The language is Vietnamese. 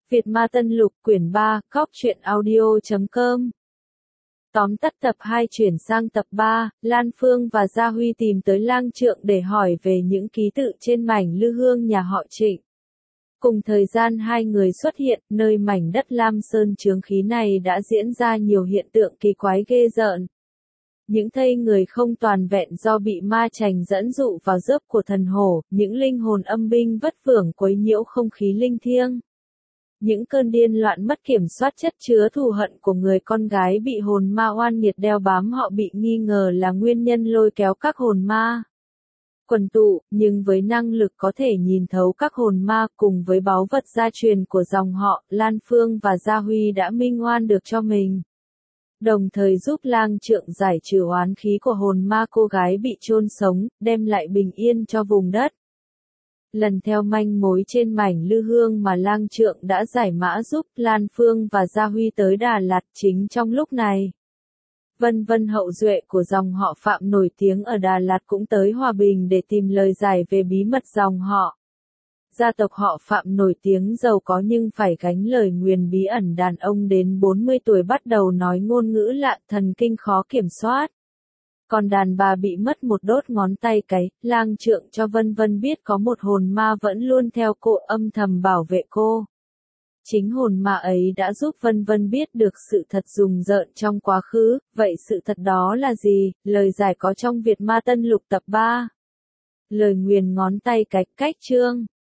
Việt Ma Tân Lục quyển 3, Cóc truyện audio.com. Tóm tắt tập 2 chuyển sang tập 3, Lan Phương và Gia Huy tìm tới Lang Trượng để hỏi về những ký tự trên mảnh lư hương nhà họ Trịnh. Cùng thời gian hai người xuất hiện, nơi mảnh đất Lam Sơn chướng khí này đã diễn ra nhiều hiện tượng kỳ quái ghê rợn. Những thây người không toàn vẹn do bị ma chành dẫn dụ vào rớp của thần hổ, những linh hồn âm binh vất vưởng quấy nhiễu không khí linh thiêng. Những cơn điên loạn mất kiểm soát chất chứa thù hận của người con gái bị hồn ma oan nghiệt đeo bám họ bị nghi ngờ là nguyên nhân lôi kéo các hồn ma quần tụ, nhưng với năng lực có thể nhìn thấu các hồn ma cùng với báu vật gia truyền của dòng họ, Lan Phương và Gia Huy đã minh oan được cho mình. Đồng thời giúp Lang Trượng giải trừ oán khí của hồn ma cô gái bị chôn sống, đem lại bình yên cho vùng đất. Lần theo manh mối trên mảnh lư hương mà Lang Trượng đã giải mã giúp Lan Phương và Gia Huy tới Đà Lạt chính trong lúc này. Vân Vân hậu duệ của dòng họ Phạm nổi tiếng ở Đà Lạt cũng tới Hòa Bình để tìm lời giải về bí mật dòng họ. Gia tộc họ Phạm nổi tiếng giàu có nhưng phải gánh lời nguyền bí ẩn đàn ông đến 40 tuổi bắt đầu nói ngôn ngữ lạ thần kinh khó kiểm soát. Còn đàn bà bị mất một đốt ngón tay cái, Lang Trượng cho Vân Vân biết có một hồn ma vẫn luôn theo cô âm thầm bảo vệ cô. Chính hồn ma ấy đã giúp Vân Vân biết được sự thật rùng rợn trong quá khứ, vậy sự thật đó là gì? Lời giải có trong Việt Ma Tân Lục tập 3. Lời nguyền ngón tay cái, cách chương.